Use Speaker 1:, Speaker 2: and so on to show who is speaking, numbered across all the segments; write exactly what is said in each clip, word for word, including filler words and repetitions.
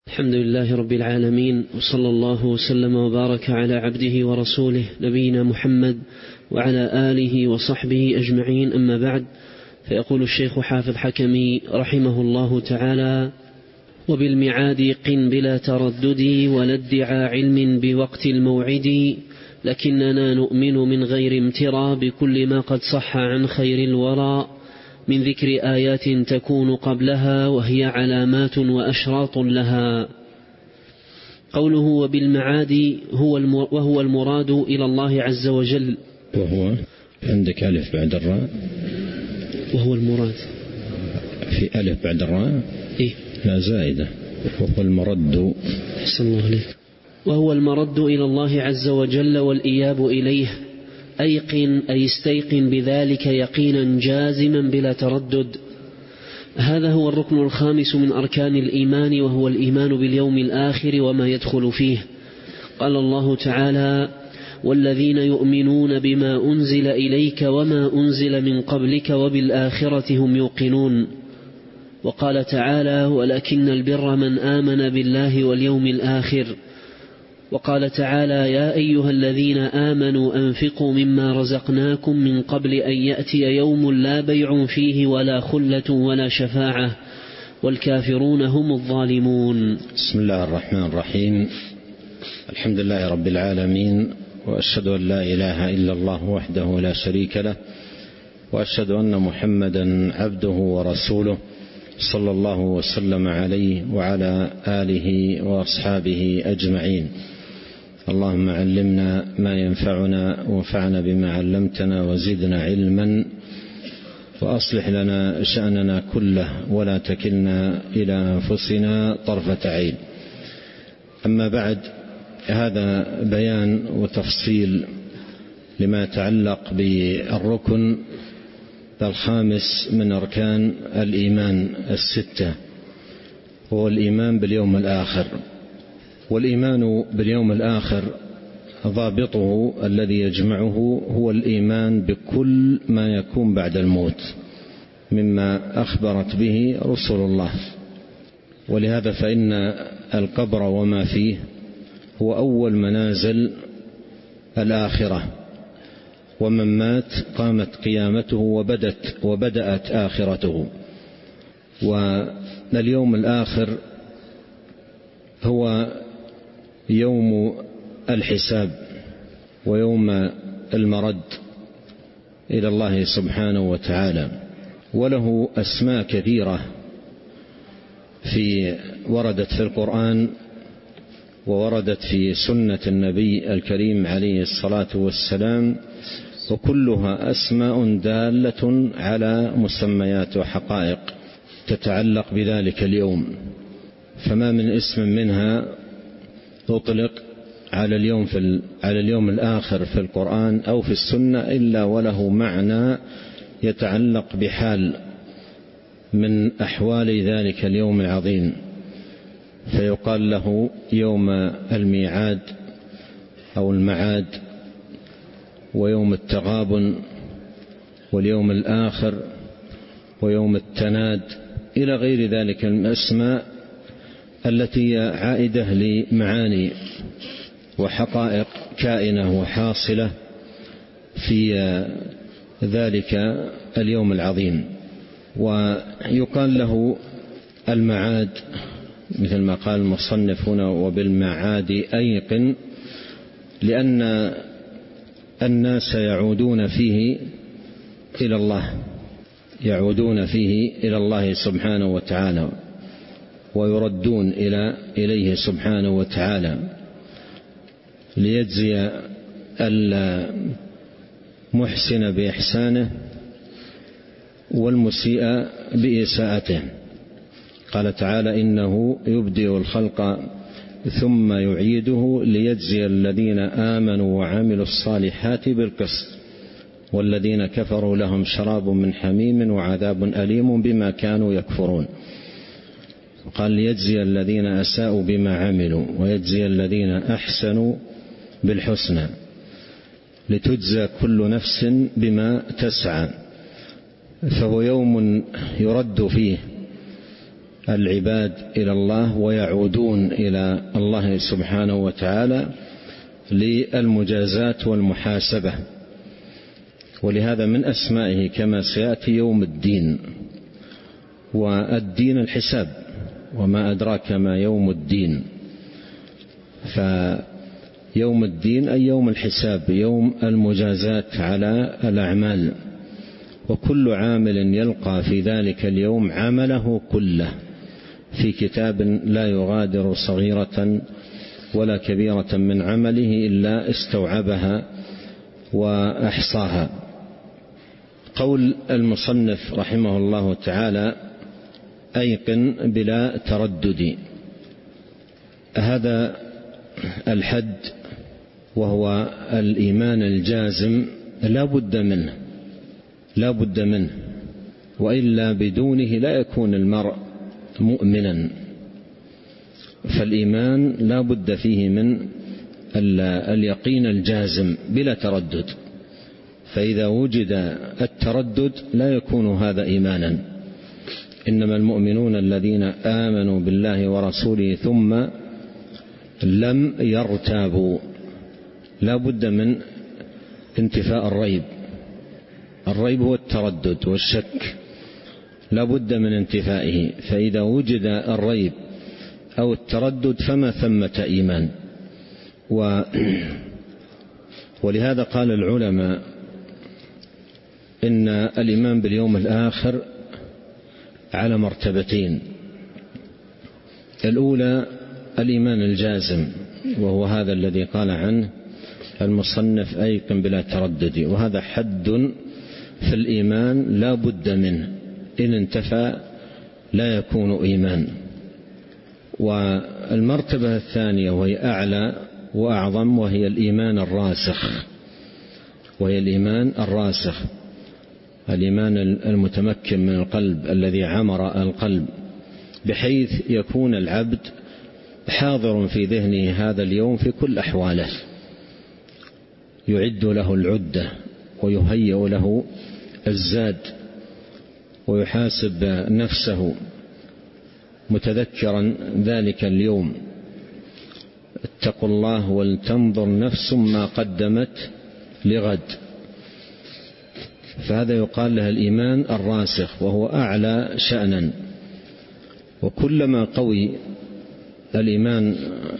Speaker 1: الحمد لله رب العالمين، وصلى الله وسلم وبارك على عبده ورسوله نبينا محمد وعلى آله وصحبه أجمعين، أما بعد. فيقول الشيخ حافظ حكمي رحمه الله تعالى: وبالميعاد قن بلا تردد ولا ادعى علم بوقت الموعد، لكننا نؤمن من غير امترى بكل ما قد صح عن خير الورى، من ذكر آيات تكون قبلها وهي علامات وأشراط لها. قوله وبالمعاد هو وهو المراد إلى الله عز وجل.
Speaker 2: وهو عندك ألف بعد الراء،
Speaker 1: وهو المراد
Speaker 2: في ألف بعد الراء
Speaker 1: إيه؟
Speaker 2: لا زائدة. وهو المرد.
Speaker 1: أحسن الله عليك. وهو المرد إلى الله عز وجل والإياب إليه. أيقن أي استيقن بذلك يقينا جازما بلا تردد. هذا هو الركن الخامس من أركان الإيمان، وهو الإيمان باليوم الآخر وما يدخل فيه. قال الله تعالى: والذين يؤمنون بما أنزل إليك وما أنزل من قبلك وبالآخرة هم يوقنون. وقال تعالى: ولكن البر من آمن بالله واليوم الآخر. وقال تعالى: يا أيها الذين آمنوا أنفقوا مما رزقناكم من قبل أن يأتي يوم لا بيع فيه ولا خلة ولا شفاعة والكافرون هم الظالمون.
Speaker 2: بسم الله الرحمن الرحيم. الحمد لله رب العالمين، وأشهد أن لا إله إلا الله وحده لا شريك له، وأشهد أن محمدا عبده ورسوله صلى الله وسلم عليه وعلى آله وأصحابه أجمعين. اللهم علمنا ما ينفعنا وانفعنا بما علمتنا وزدنا علما، وأصلح لنا شأننا كله ولا تكلنا إلى أنفسنا طرفة عين. أما بعد، هذا بيان وتفصيل لما يتعلق بالركن الخامس من أركان الإيمان الستة، هو الإيمان باليوم الآخر. والإيمان باليوم الآخر ضابطه الذي يجمعه هو الإيمان بكل ما يكون بعد الموت مما أخبرت به رسل الله. ولهذا فإن القبر وما فيه هو أول منازل الآخرة، ومن مات قامت قيامته وبدت وبدأت آخرته. واليوم الآخر هو يوم الحساب ويوم المرد إلى الله سبحانه وتعالى، وله أسماء كثيرة في وردت في القرآن ووردت في سنة النبي الكريم عليه الصلاة والسلام، وكلها أسماء دالة على مسميات وحقائق تتعلق بذلك اليوم. فما من اسم منها يطلق على اليوم في على اليوم الآخر في القرآن أو في السنة إلا وله معنى يتعلق بحال من أحوال ذلك اليوم العظيم، فيقال له يوم الميعاد أو المعاد، ويوم التغابن، واليوم الآخر، ويوم التناد، إلى غير ذلك من الأسماء التي عائدة لمعاني وحقائق كائنة وحاصلة في ذلك اليوم العظيم. ويقال له المعاد مثل ما قال المصنف هنا: وبالمعاد أيقن، لأن الناس يعودون فيه إلى الله يعودون فيه إلى الله سبحانه وتعالى، ويردون إلى إليه سبحانه وتعالى ليجزي المحسن بإحسانه والمسيء بإساءته. قال تعالى: إنه يبدئ الخلق ثم يعيده ليجزي الذين آمنوا وعملوا الصالحات بالقسط والذين كفروا لهم شراب من حميم وعذاب أليم بما كانوا يكفرون. قال: ليجزي الذين أساءوا بما عملوا ويجزي الذين أحسنوا بالحسنى، لتجزى كل نفس بما تسعى. فهو يوم يرد فيه العباد إلى الله ويعودون إلى الله سبحانه وتعالى للمجازات والمحاسبة. ولهذا من أسمائه كما سيأتي يوم الدين، والدين الحساب، وما أدراك ما يوم الدين. فيوم الدين أي يوم الحساب، يوم المجازات على الأعمال، وكل عامل يلقى في ذلك اليوم عمله كله في كتاب لا يغادر صغيرة ولا كبيرة من عمله إلا استوعبها وأحصاها. قول المصنف رحمه الله تعالى: أيقن بلا تردد. هذا الحد وهو الإيمان الجازم لا بد منه لا بد منه وإلا بدونه لا يكون المرء مؤمنا. فالإيمان لا بد فيه من اليقين الجازم بلا تردد، فإذا وجد التردد لا يكون هذا إيمانا. إنما المؤمنون الذين آمنوا بالله ورسوله ثم لم يرتابوا. لا بد من انتفاء الريب. الريب هو التردد والشك، لا بد من انتفائه. فإذا وجد الريب أو التردد فما ثمة إيمان. و ولهذا قال العلماء إن الإيمان باليوم الآخر على مرتبتين: الأولى الإيمان الجازم، وهو هذا الذي قال عنه المصنف: أيقن بلا تردد. وهذا حد في الإيمان لا بد منه، إن انتفى لا يكون إيمان. والمرتبة الثانية وهي أعلى وأعظم، وهي الإيمان الراسخ وهي الإيمان الراسخ الإيمان المتمكن من القلب، الذي عمر القلب، بحيث يكون العبد حاضر في ذهنه هذا اليوم في كل أحواله، يعد له العدة ويهيئ له الزاد، ويحاسب نفسه متذكرا ذلك اليوم: اتقوا الله ولتنظر نفس ما قدمت لغد. فهذا يقال له الإيمان الراسخ، وهو أعلى شأنا. وكلما قوي الإيمان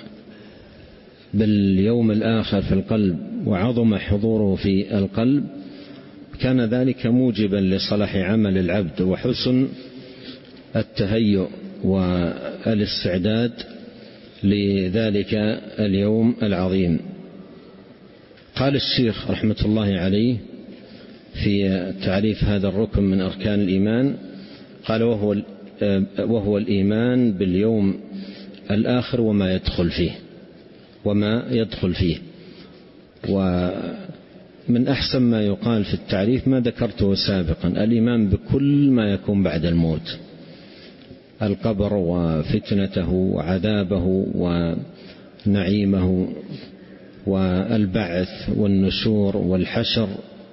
Speaker 2: باليوم الآخر في القلب وعظم حضوره في القلب، كان ذلك موجبا لصلاح عمل العبد وحسن التهيؤ والاستعداد لذلك اليوم العظيم. قال الشيخ رحمة الله عليه في تعريف هذا الركن من أركان الإيمان، قال: وهو, وهو الإيمان باليوم الآخر وما يدخل فيه وما يدخل فيه. ومن أحسن ما يقال في التعريف ما ذكرته سابقا: الإيمان بكل ما يكون بعد الموت، القبر وفتنته وعذابه ونعيمه والبعث والنشور والحشر،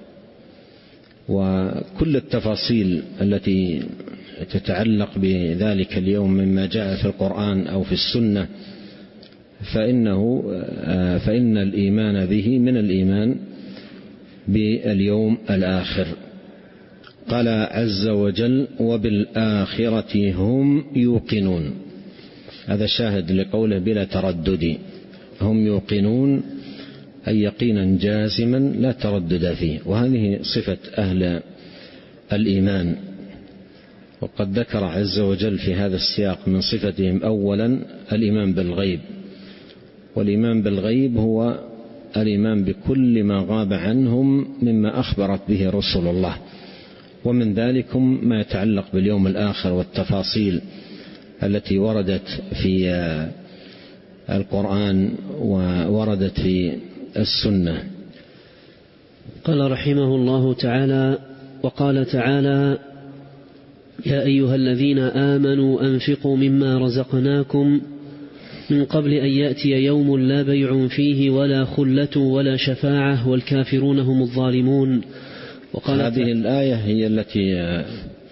Speaker 2: وكل التفاصيل التي تتعلق بذلك اليوم مما جاء في القرآن أو في السنة، فإنه فإن الإيمان به من الإيمان باليوم الآخر. قال عز وجل: وبالآخرة هم يوقنون. هذا شاهد لقوله بلا تردد. هم يوقنون أي يقينا جازما لا تردد فيه، وهذه صفة أهل الإيمان. وقد ذكر عز وجل في هذا السياق من صفتهم أولا الإيمان بالغيب. والإيمان بالغيب هو الإيمان بكل ما غاب عنهم مما أخبرت به رسل الله، ومن ذلك ما يتعلق باليوم الآخر والتفاصيل التي وردت في القرآن ووردت في السنة.
Speaker 1: قال رحمه الله تعالى: وقال تعالى: يا أيها الذين آمنوا أنفقوا مما رزقناكم من قبل أن يأتي يوم لا بيع فيه ولا خلة ولا شفاعة والكافرون هم الظالمون.
Speaker 2: وقال هذه الآية هي التي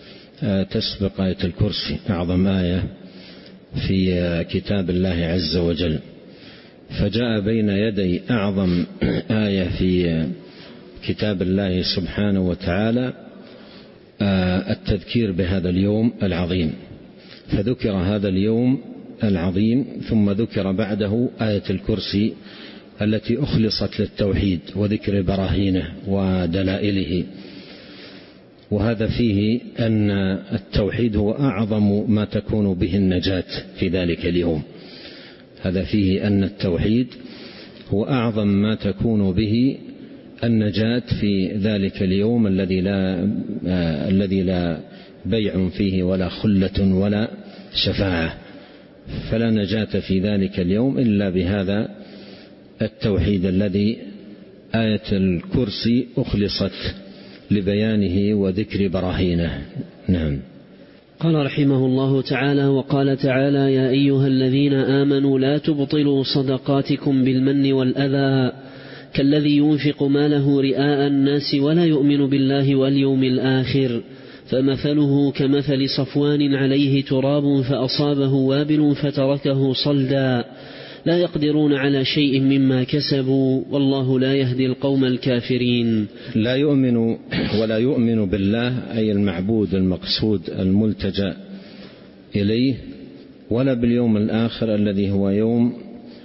Speaker 2: تسبق آية الكرسي، أعظم آية في كتاب الله عز وجل، فجاء بين يدي أعظم آية في كتاب الله سبحانه وتعالى التذكير بهذا اليوم العظيم، فذكر هذا اليوم العظيم ثم ذكر بعده آية الكرسي التي أخلصت للتوحيد وذكر براهينه ودلائله. وهذا فيه أن التوحيد هو أعظم ما تكون به النجاة في ذلك اليوم، هذا فيه أن التوحيد هو أعظم ما تكون به النجاة في ذلك اليوم الذي لا آه الذي لا بيع فيه ولا خلة ولا شفاعة، فلا نجاة في ذلك اليوم إلا بهذا التوحيد الذي آية الكرسي أخلصت لبيانه وذكر براهينه. نعم.
Speaker 1: قال رحمه الله تعالى: وقال تعالى: يا أيها الذين آمنوا لا تبطلوا صدقاتكم بالمن والأذى كالذي ينفق ماله رئاء الناس ولا يؤمن بالله واليوم الآخر، فمثله كمثل صفوان عليه تراب فأصابه وابل فتركه صلدا، لا يقدرون على شيء مما كسبوا والله لا يهدي القوم الكافرين.
Speaker 2: لا يؤمن ولا يؤمن بالله أي المعبود المقصود الملتجأ إليه، ولا باليوم الآخر الذي هو يوم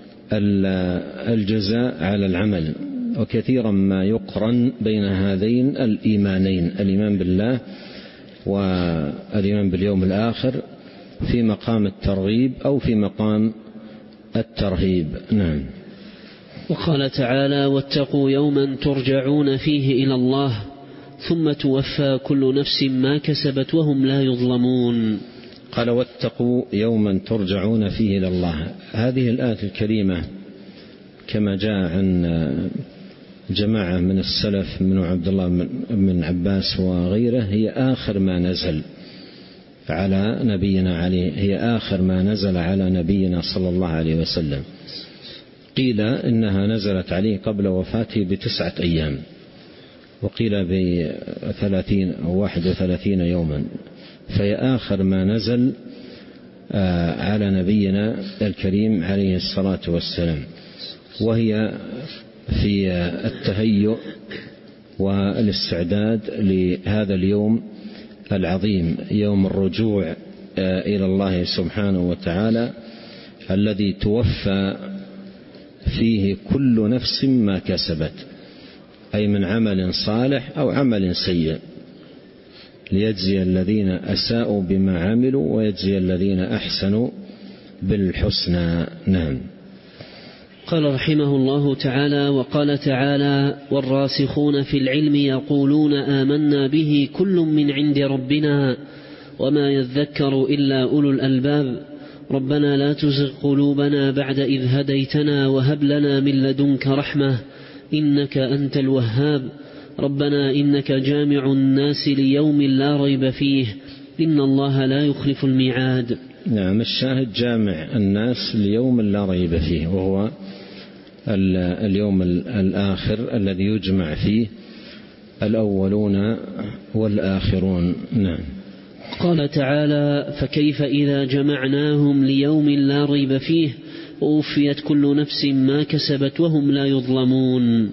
Speaker 2: الجزاء على العمل. وكثيرا ما يقرن بين هذين الإيمانين، الإيمان بالله والإيمان باليوم الآخر، في مقام الترغيب أو في مقام الترهيب. نعم.
Speaker 1: وقال تعالى: واتقوا يوما ترجعون فيه إلى الله ثم توفى كل نفس ما كسبت وهم لا يظلمون.
Speaker 2: قال: واتقوا يوما ترجعون فيه إلى الله. هذه الآية الكريمة كما جاء عن جماعة من السلف من عبد الله بن عباس وغيره هي آخر ما نزل على نبينا عليه هي آخر ما نزل على نبينا صلى الله عليه وسلم. قيل إنها نزلت عليه قبل وفاته بتسعة أيام، وقيل بثلاثين أو واحد وثلاثين يوما، فهي آخر ما نزل على نبينا الكريم عليه الصلاة والسلام، وهي في التهيؤ والاستعداد لهذا اليوم العظيم، يوم الرجوع إلى الله سبحانه وتعالى الذي توفى فيه كل نفس ما كسبت، أي من عمل صالح أو عمل سيء، ليجزي الذين أساءوا بما عملوا ويجزي الذين أحسنوا بالحسنى. نعم.
Speaker 1: قال رحمه الله تعالى: وقال تعالى: والراسخون في العلم يقولون آمنا به كل من عند ربنا وما يذكر إلا أولو الألباب، ربنا لا تزغ قلوبنا بعد إذ هديتنا وهب لنا من لدنك رحمة إنك أنت الوهاب، ربنا إنك جامع الناس ليوم لا ريب فيه إن الله لا يخلف الميعاد.
Speaker 2: نعم. الشاهد جامع الناس ليوم لا ريب فيه، وهو اليوم الآخر الذي يجمع فيه الأولون والآخرون. نعم.
Speaker 1: قال تعالى: فكيف إذا جمعناهم ليوم لا ريب فيه ووفيت كل نفس ما كسبت وهم لا يظلمون.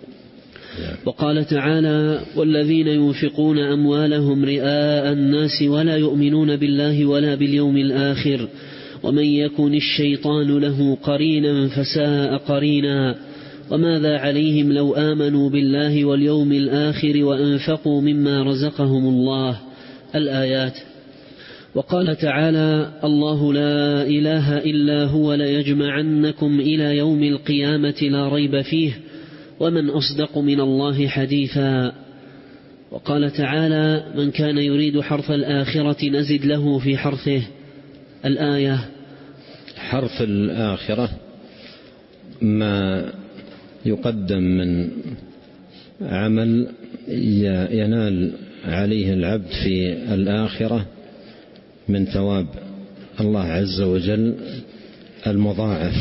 Speaker 1: وقال تعالى: والذين ينفقون أموالهم رئاء الناس ولا يؤمنون بالله ولا باليوم الآخر ومن يكن الشيطان له قرينا فساء قرينا وماذا عليهم لو آمنوا بالله واليوم الآخر وأنفقوا مما رزقهم الله. الآيات. وقال تعالى: الله لا إله إلا هو ليجمعنكم إلى يوم القيامة لا ريب فيه ومن أصدق من الله حديثا. وقال تعالى: من كان يريد حرث الآخرة نزد له في حرثه. الآية.
Speaker 2: حرث الآخرة ما يقدم من عمل ينال عليه العبد في الآخرة من ثواب الله عز وجل المضاعف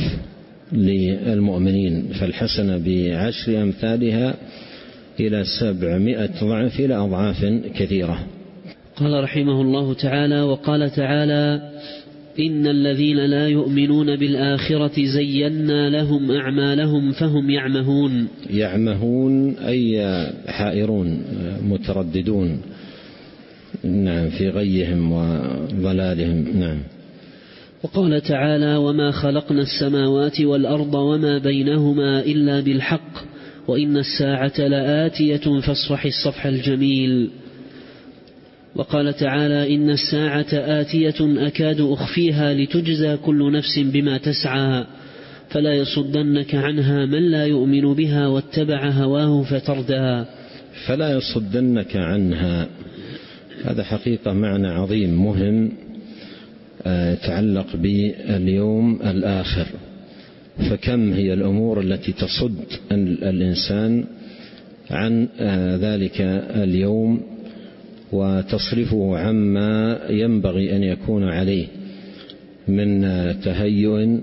Speaker 2: للمؤمنين، فالحسنة بعشر أمثالها إلى سبعمائة ضعف إلى أضعاف كثيرة.
Speaker 1: قال رحمه الله تعالى: وقال تعالى: إن الذين لا يؤمنون بالآخرة زينا لهم أعمالهم فهم يعمهون.
Speaker 2: يعمهون أي حائرون مترددون، نعم، في غيهم وضلالهم. نعم.
Speaker 1: وقال تعالى: وما خلقنا السماوات والأرض وما بينهما إلا بالحق وإن الساعة لآتية فاصفح الصفح الجميل. وقال تعالى: إن الساعة آتية أكاد أخفيها لتجزى كل نفس بما تسعى فلا يصدنك عنها من لا يؤمن بها واتبع هواه فتردى.
Speaker 2: فلا يصدنك عنها، هذا حقيقة معنى عظيم مهم يتعلق باليوم الآخر. فكم هي الأمور التي تصد الإنسان عن ذلك اليوم وتصرفه عما ينبغي أن يكون عليه من تهيؤ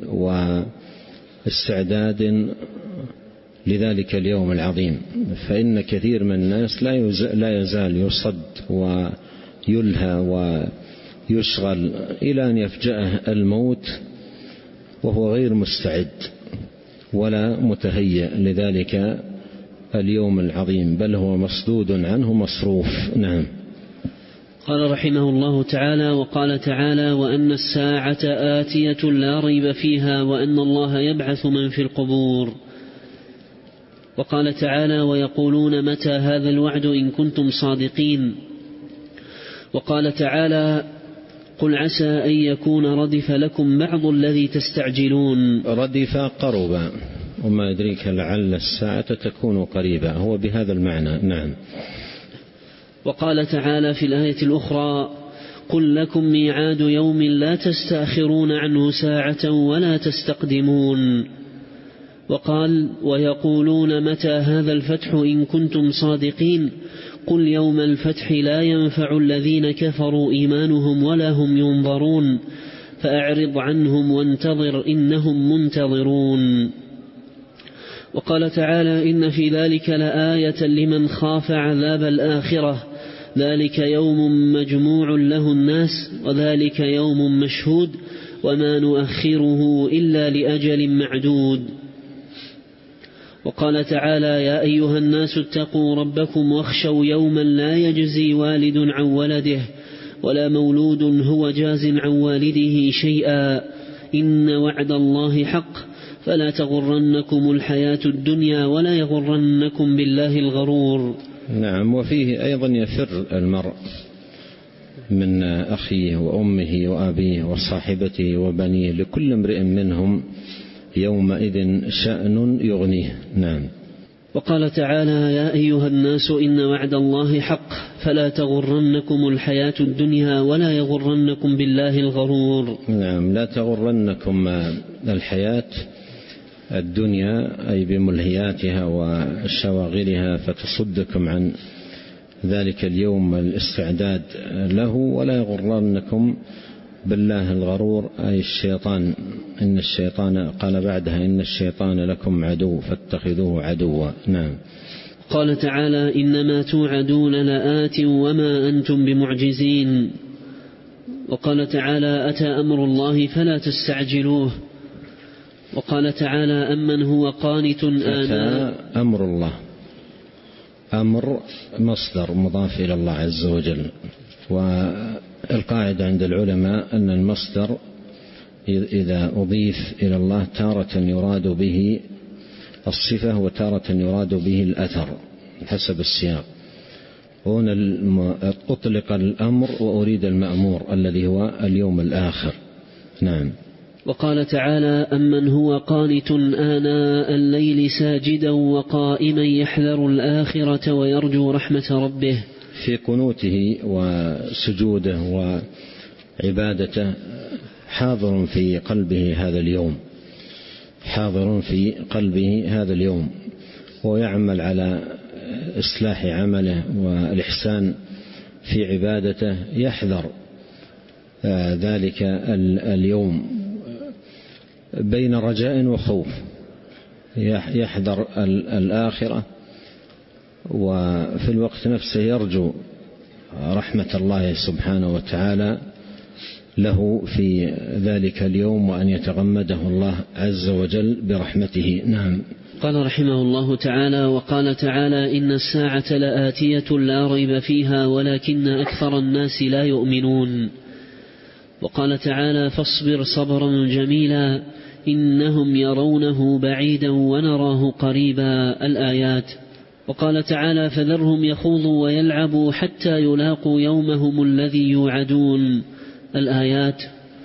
Speaker 2: واستعداد لذلك اليوم العظيم. فإن كثير من الناس لا يزال يصد ويلهى ويشغل إلى أن يفجأه الموت وهو غير مستعد ولا متهيئ لذلك اليوم العظيم، بل هو مصدود عنه مصروف. نعم.
Speaker 1: قال رحمه الله تعالى: وقال تعالى: وأن الساعة آتية لا ريب فيها وأن الله يبعث من في القبور. وقال تعالى: ويقولون متى هذا الوعد إن كنتم صادقين. وقال تعالى: قل عسى أن يكون ردف لكم بعض الذي تستعجلون.
Speaker 2: ردف قربا، وما يدريك لعل الساعة تكون قريبا، هو بهذا المعنى. نعم.
Speaker 1: وقال تعالى في الآية الأخرى: قل لكم ميعاد يوم لا تستأخرون عنه ساعة ولا تستقدمون. وقال: ويقولون متى هذا الفتح إن كنتم صادقين. قل يوم الفتح لا ينفع الذين كفروا إيمانهم ولا هم ينظرون فأعرض عنهم وانتظر إنهم منتظرون. وقال تعالى: إن في ذلك لآية لمن خاف عذاب الآخرة ذلك يوم مجموع له الناس وذلك يوم مشهود وما نؤخره إلا لأجل معدود. وقال تعالى: يا أيها الناس اتقوا ربكم واخشوا يوما لا يجزي والد عن ولده ولا مولود هو جاز عن والده شيئا إن وعد الله حق فلا تغرنكم الحياة الدنيا ولا يغرنكم بالله الغرور.
Speaker 2: نعم. وفيه أيضا يفر المرء من أخيه وأمه وأبيه وصاحبته وبنيه، لكل امرئ منهم يومئذ شأن يغنيه. نعم.
Speaker 1: وقال تعالى: يا أيها الناس إن وعد الله حق فلا تغرنكم الحياة الدنيا ولا يغرنكم بالله الغرور.
Speaker 2: نعم. لا تغرنكم الحياة الدنيا أي بملهياتها وشواغلها فتصدكم عن ذلك اليوم الاستعداد له، ولا يغرنكم بالله الغرور أي الشيطان. إن الشيطان قال بعدها: إن الشيطان لكم عدو فاتخذوه عدوا. نعم.
Speaker 1: قال تعالى: إنما توعدون لآت وما أنتم بمعجزين. وقال تعالى: أتى أمر الله فلا تستعجلوه. وقال تعالى: أمن هو قانت آناء.
Speaker 2: أتى أمر الله، أمر مصدر مضاف إلى الله عز وجل. والقاعدة عند العلماء أن المصدر إذا أضيف إلى الله تارة يراد به الصفة وتارة يراد به الأثر حسب السياق. هنا أطلق الأمر وأريد المأمور الذي هو اليوم الآخر. نعم.
Speaker 1: وقال تعالى: أمن هو قانت آناء الليل ساجدا وقائما يحذر الآخرة ويرجو رحمة ربه.
Speaker 2: في قنوته وسجوده وعبادته حاضر في قلبه هذا اليوم، حاضر في قلبه هذا اليوم، ويعمل على إصلاح عمله والإحسان في عبادته، يحذر ذلك اليوم بين رجاء وخوف، يحذر الآخرة وفي الوقت نفسه يرجو رحمة الله سبحانه وتعالى له في ذلك اليوم وأن يتغمده الله عز وجل برحمته. نعم.
Speaker 1: قال رحمه الله تعالى: وقال تعالى: إن الساعة لآتية لا ريب فيها ولكن أكثر الناس لا يؤمنون. وقال تعالى: فاصبر صبرا جميلا إنهم يرونه بعيدا ونراه قريبا. الآيات. وقال تعالى: فذرهم يخوضوا ويلعبوا حتى يلاقوا يومهم الذي يوعدون. الآيات.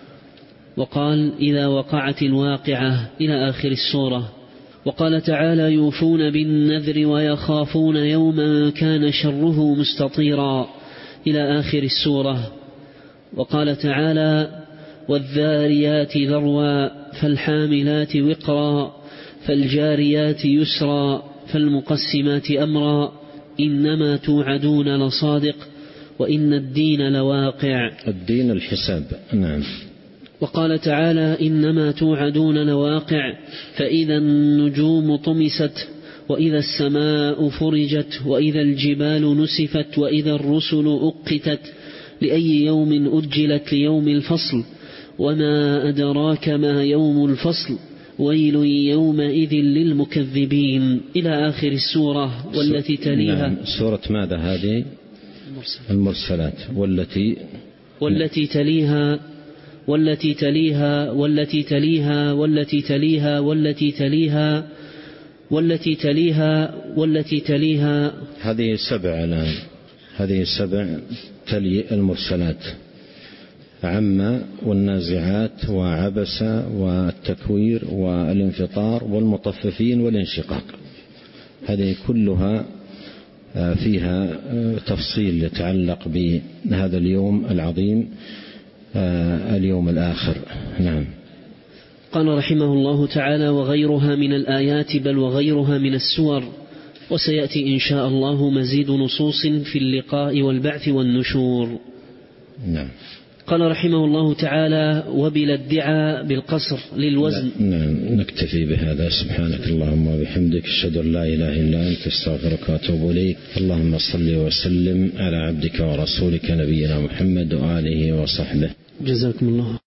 Speaker 1: وقال: إذا وقعت الواقعة إلى آخر السورة. وقال تعالى: يوفون بالنذر ويخافون يوما كان شره مستطيرا إلى آخر السورة. وقال تعالى: والذاريات ذروا فالحاملات وقرا فالجاريات يسرا فالمقسمات أمرا إنما توعدون لصادق وإن الدين لواقع.
Speaker 2: الدين الحساب. نعم.
Speaker 1: وقال تعالى: إنما توعدون لواقع فإذا النجوم طمست وإذا السماء فرجت وإذا الجبال نسفت وإذا الرسل أقتت لأي يوم أجلت ليوم الفصل وما أدراك ما يوم الفصل ويل يومئذ للمكذبين إلى آخر السورة. والتي تليها.
Speaker 2: نعم. سورة ماذا هذه؟ المرسلات. والتي
Speaker 1: والتي تليها والتي تليها والتي تليها والتي تليها والتي تليها والتي تليها والتي تليها.
Speaker 2: هذه سبع الآن. هذه سبع تلي المرسلات: عم والنازعات وعبس والتكوير والانفطار والمطففين والانشقاق. هذه كلها فيها تفصيل يتعلق بهذا اليوم العظيم، اليوم الآخر. نعم.
Speaker 1: قال رحمه الله تعالى: وغيرها من الآيات بل وغيرها من السور. وسيأتي إن شاء الله مزيد نصوص في اللقاء والبعث والنشور.
Speaker 2: نعم.
Speaker 1: قال رحمه الله تعالى: وبلا ادعاء بالقصر للوزن.
Speaker 2: نعم. نكتفي بهذا. سبحانك اللهم وبحمدك أشهد أن لا إله إلا أنت استغفرك وأتوب إليك. اللهم صل وسلم على عبدك ورسولك نبينا محمد وآله وصحبه.
Speaker 1: جزاكم الله.